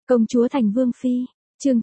Công chúa thành vương phi, chương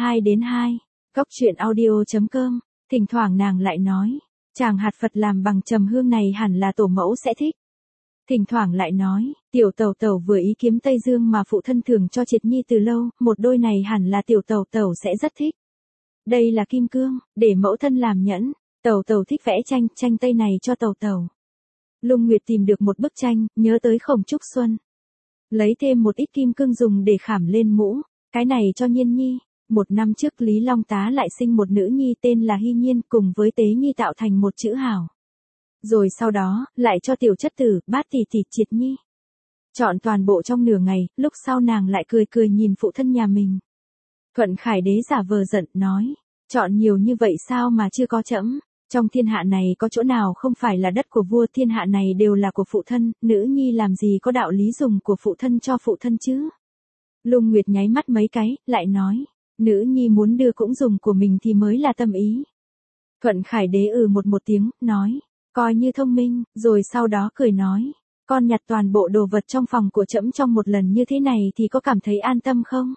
92-2, Cóc truyện audio.com, thỉnh thoảng nàng lại nói, chàng hạt Phật làm bằng trầm hương này hẳn là tổ mẫu sẽ thích. Thỉnh thoảng lại nói, tiểu tẩu tẩu vừa ý kiếm Tây Dương mà phụ thân thường cho Triệt Nhi từ lâu, một đôi này hẳn là tiểu tẩu tẩu sẽ rất thích. Đây là kim cương, để mẫu thân làm nhẫn, tẩu tẩu thích vẽ tranh Tây này cho tẩu tẩu. Lung Nguyệt tìm được một bức tranh, nhớ tới Khổng Trúc Xuân. Lấy thêm một ít kim cương dùng để khảm lên mũ, cái này cho Nhiên Nhi. Một năm trước Lý Long Tá lại sinh một nữ nhi tên là Hy Nhiên, cùng với Tế Nhi tạo thành một chữ hảo. Rồi sau đó, lại cho tiểu chất tử, Bát tỷ tỷ Triệt Nhi. Chọn toàn bộ trong nửa ngày, lúc sau nàng lại cười cười nhìn phụ thân nhà mình. Thuận Khải Đế giả vờ giận, nói, chọn nhiều như vậy sao mà chưa có trẫm? Trong thiên hạ này có chỗ nào không phải là đất của vua, thiên hạ này đều là của phụ thân, nữ nhi làm gì có đạo lý dùng của phụ thân cho phụ thân chứ? Lung Nguyệt nháy mắt mấy cái, lại nói, nữ nhi muốn đưa cũng dùng của mình thì mới là tâm ý. Thuận Khải Đế một tiếng, nói, coi như thông minh, rồi sau đó cười nói, con nhặt toàn bộ đồ vật trong phòng của trẫm trong một lần như thế này thì có cảm thấy an tâm không?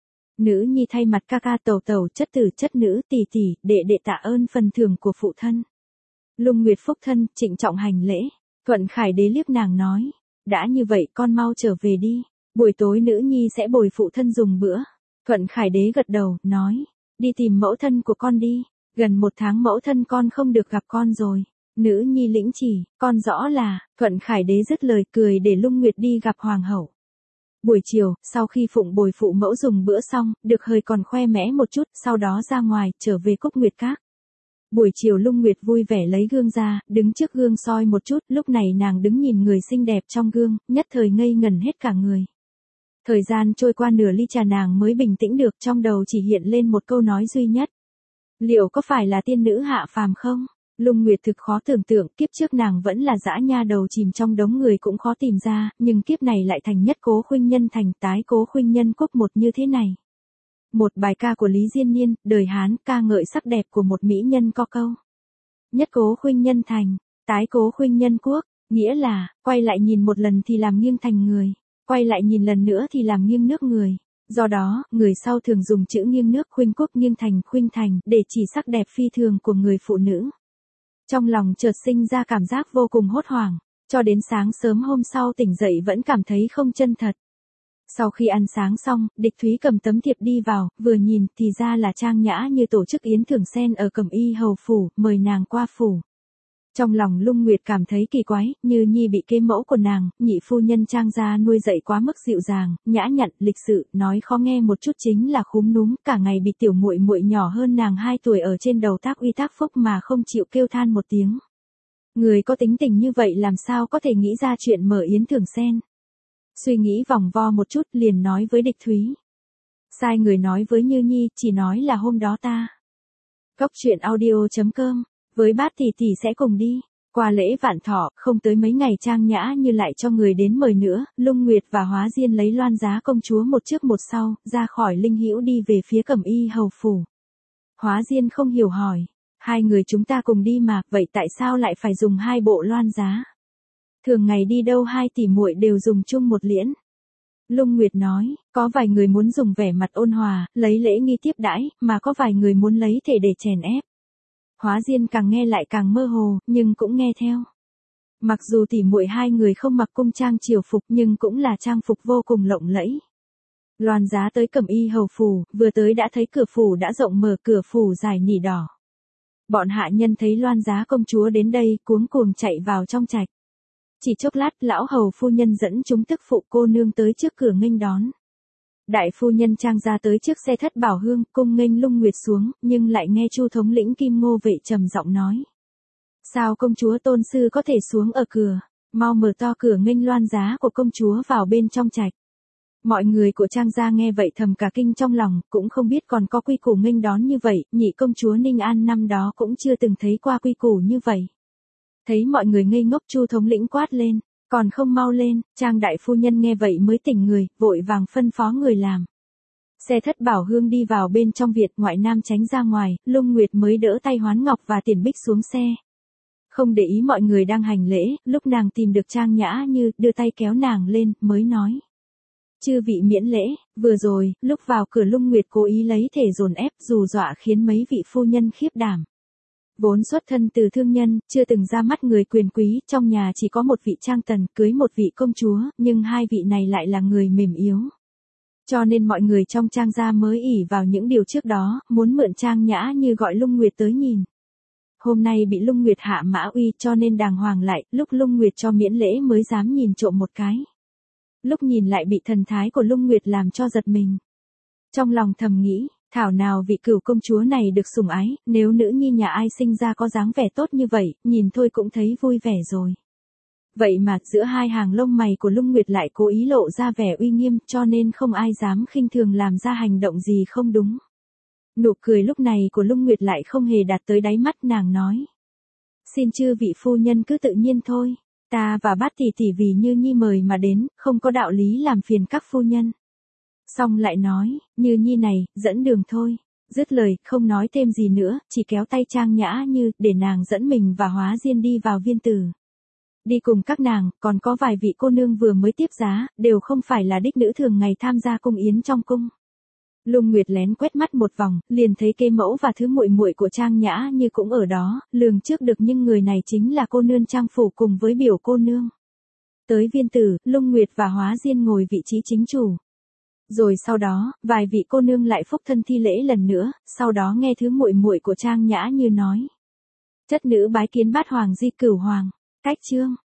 Nữ nhi thay mặt ca ca tẩu tẩu, chất tử chất nữ tỷ tỷ, đệ tạ ơn phần thưởng của phụ thân. Lung Nguyệt phúc thân, trịnh trọng hành lễ. Thuận Khải Đế liếc nàng nói, đã như vậy con mau trở về đi, buổi tối nữ nhi sẽ bồi phụ thân dùng bữa. Thuận Khải Đế gật đầu, nói, đi tìm mẫu thân của con đi, gần 1 tháng mẫu thân con không được gặp con rồi. Nữ nhi lĩnh chỉ, con rõ là, Thuận Khải Đế dứt lời cười để Lung Nguyệt đi gặp hoàng hậu. Buổi chiều, sau khi phụng bồi phụ mẫu dùng bữa xong, được hơi còn khoe mẽ một chút, sau đó ra ngoài, trở về Cúc Nguyệt Các. Buổi chiều Lung Nguyệt vui vẻ lấy gương ra, đứng trước gương soi một chút, lúc này nàng đứng nhìn người xinh đẹp trong gương, nhất thời ngây ngẩn hết cả người. Thời gian trôi qua nửa ly trà nàng mới bình tĩnh được, trong đầu chỉ hiện lên một câu nói duy nhất. Liệu có phải là tiên nữ hạ phàm không? Lung Nguyệt thực khó tưởng tượng, kiếp trước nàng vẫn là dã nha đầu chìm trong đống người cũng khó tìm ra, nhưng kiếp này lại thành Nhất Cố Khuynh Nhân thành Tái Cố Khuynh Nhân quốc một như thế này. Một bài ca của Lý Diên Niên, đời Hán, ca ngợi sắc đẹp của một mỹ nhân có câu. Nhất Cố Khuynh Nhân thành, Tái Cố Khuynh Nhân quốc, nghĩa là, quay lại nhìn một lần thì làm nghiêng thành người, quay lại nhìn lần nữa thì làm nghiêng nước người. Do đó, người sau thường dùng chữ nghiêng nước khuynh quốc nghiêng thành khuynh thành để chỉ sắc đẹp phi thường của người phụ nữ. Trong lòng chợt sinh ra cảm giác vô cùng hốt hoảng, cho đến sáng sớm hôm sau tỉnh dậy vẫn cảm thấy không chân thật. Sau khi ăn sáng xong, Địch Thúy cầm tấm thiệp đi vào, vừa nhìn thì ra là Trang Nhã Như tổ chức yến thưởng sen ở Cẩm Y hầu phủ, mời nàng qua phủ. Trong lòng Lung Nguyệt cảm thấy kỳ quái, Như Nhi bị kế mẫu của nàng, nhị phu nhân Trang gia nuôi dạy quá mức dịu dàng, nhã nhặn, lịch sự, nói khó nghe một chút chính là khúm núm, cả ngày bị tiểu muội muội nhỏ hơn nàng 2 tuổi ở trên đầu tác uy tác phúc mà không chịu kêu than một tiếng. Người có tính tình như vậy làm sao có thể nghĩ ra chuyện mở yến thưởng sen? Suy nghĩ vòng vo một chút liền nói với Địch Thúy. Sai người nói với Như Nhi, chỉ nói là hôm đó ta. Cóc truyện audio.com, với Bát tỷ tỷ sẽ cùng đi. Qua lễ vạn thọ, không tới mấy ngày Trang Nhã Như lại cho người đến mời nữa, Lung Nguyệt và Hóa Diên lấy Loan Giá công chúa một trước một sau, ra khỏi Linh Hữu đi về phía Cẩm Y hầu phủ. Hóa Diên không hiểu hỏi, 2 người chúng ta cùng đi mà, vậy tại sao lại phải dùng 2 bộ Loan Giá? Thường ngày đi đâu 2 tỷ muội đều dùng chung một liễn. Lung Nguyệt nói, có vài người muốn dùng vẻ mặt ôn hòa, lấy lễ nghi tiếp đãi, mà có vài người muốn lấy thể để chèn ép. Hóa Diên càng nghe lại càng mơ hồ, nhưng cũng nghe theo. Mặc dù tỷ muội 2 người không mặc cung trang triều phục nhưng cũng là trang phục vô cùng lộng lẫy. Loan Giá tới Cẩm Y hầu phủ, vừa tới đã thấy cửa phủ đã rộng mở, cửa phủ dài nỉ đỏ. Bọn hạ nhân thấy Loan Giá công chúa đến đây, cuống cuồng chạy vào trong trạch. Chỉ chốc lát, lão hầu phu nhân dẫn chúng tức phụ cô nương tới trước cửa nghênh đón. Đại phu nhân Trang gia tới trước xe thất bảo hương, cung nghênh Lung Nguyệt xuống, nhưng lại nghe Chu thống lĩnh Kim Ngô Vệ trầm giọng nói. Sao công chúa tôn sư có thể xuống ở cửa, mau mở to cửa nghênh Loan Giá của công chúa vào bên trong trạch. Mọi người của Trang gia nghe vậy thầm cả kinh trong lòng, cũng không biết còn có quy củ nghênh đón như vậy, nhị công chúa Ninh An năm đó cũng chưa từng thấy qua quy củ như vậy. Thấy mọi người ngây ngốc, Chu thống lĩnh quát lên, còn không mau lên. Trang đại phu nhân nghe vậy mới tỉnh người, vội vàng phân phó người làm. Xe thất bảo hương đi vào bên trong viện, ngoại nam tránh ra ngoài, Lung Nguyệt mới đỡ tay Hoán Ngọc và Tiền Bích xuống xe. Không để ý mọi người đang hành lễ, lúc nàng tìm được Trang Nhã Như, đưa tay kéo nàng lên, mới nói. Chư vị miễn lễ, vừa rồi, lúc vào cửa Lung Nguyệt cố ý lấy thể dồn ép dù dọa khiến mấy vị phu nhân khiếp đảm. Vốn xuất thân từ thương nhân, chưa từng ra mắt người quyền quý, trong nhà chỉ có một vị trang tần, cưới một vị công chúa, nhưng hai vị này lại là người mềm yếu. Cho nên mọi người trong trang gia mới ỷ vào những điều trước đó, muốn mượn Trang Nhã Như gọi Lung Nguyệt tới nhìn. Hôm nay bị Lung Nguyệt hạ mã uy cho nên đàng hoàng lại, lúc Lung Nguyệt cho miễn lễ mới dám nhìn trộm một cái. Lúc nhìn lại bị thần thái của Lung Nguyệt làm cho giật mình. Trong lòng thầm nghĩ, thảo nào vị cửu công chúa này được sủng ái, nếu nữ nhi nhà ai sinh ra có dáng vẻ tốt như vậy, nhìn thôi cũng thấy vui vẻ rồi. Vậy mà, giữa hai hàng lông mày của Lung Nguyệt lại cố ý lộ ra vẻ uy nghiêm, cho nên không ai dám khinh thường làm ra hành động gì không đúng. Nụ cười lúc này của Lung Nguyệt lại không hề đạt tới đáy mắt, nàng nói. Xin chư vị phu nhân cứ tự nhiên thôi, ta và Bát tỷ tỷ vì Như Nhi mời mà đến, không có đạo lý làm phiền các phu nhân. Xong lại nói, Như Nhi này, dẫn đường thôi. Dứt lời, không nói thêm gì nữa, chỉ kéo tay Trang Nhã Như, để nàng dẫn mình và Hóa Diên đi vào viên tử. Đi cùng các nàng, còn có vài vị cô nương vừa mới tiếp giá, đều không phải là đích nữ thường ngày tham gia cung yến trong cung. Lung Nguyệt lén quét mắt một vòng, liền thấy Kê Mẫu và thứ muội muội của Trang Nhã Như cũng ở đó, lường trước được nhưng người này chính là cô nương Trang phủ cùng với biểu cô nương. Tới viên tử, Lung Nguyệt và Hóa Diên ngồi vị trí chính chủ. Rồi sau đó, vài vị cô nương lại phúc thân thi lễ lần nữa, sau đó nghe thứ muội muội của Trang Nhã Như nói. Chất nữ bái kiến bát hoàng di cửu hoàng, cách chương.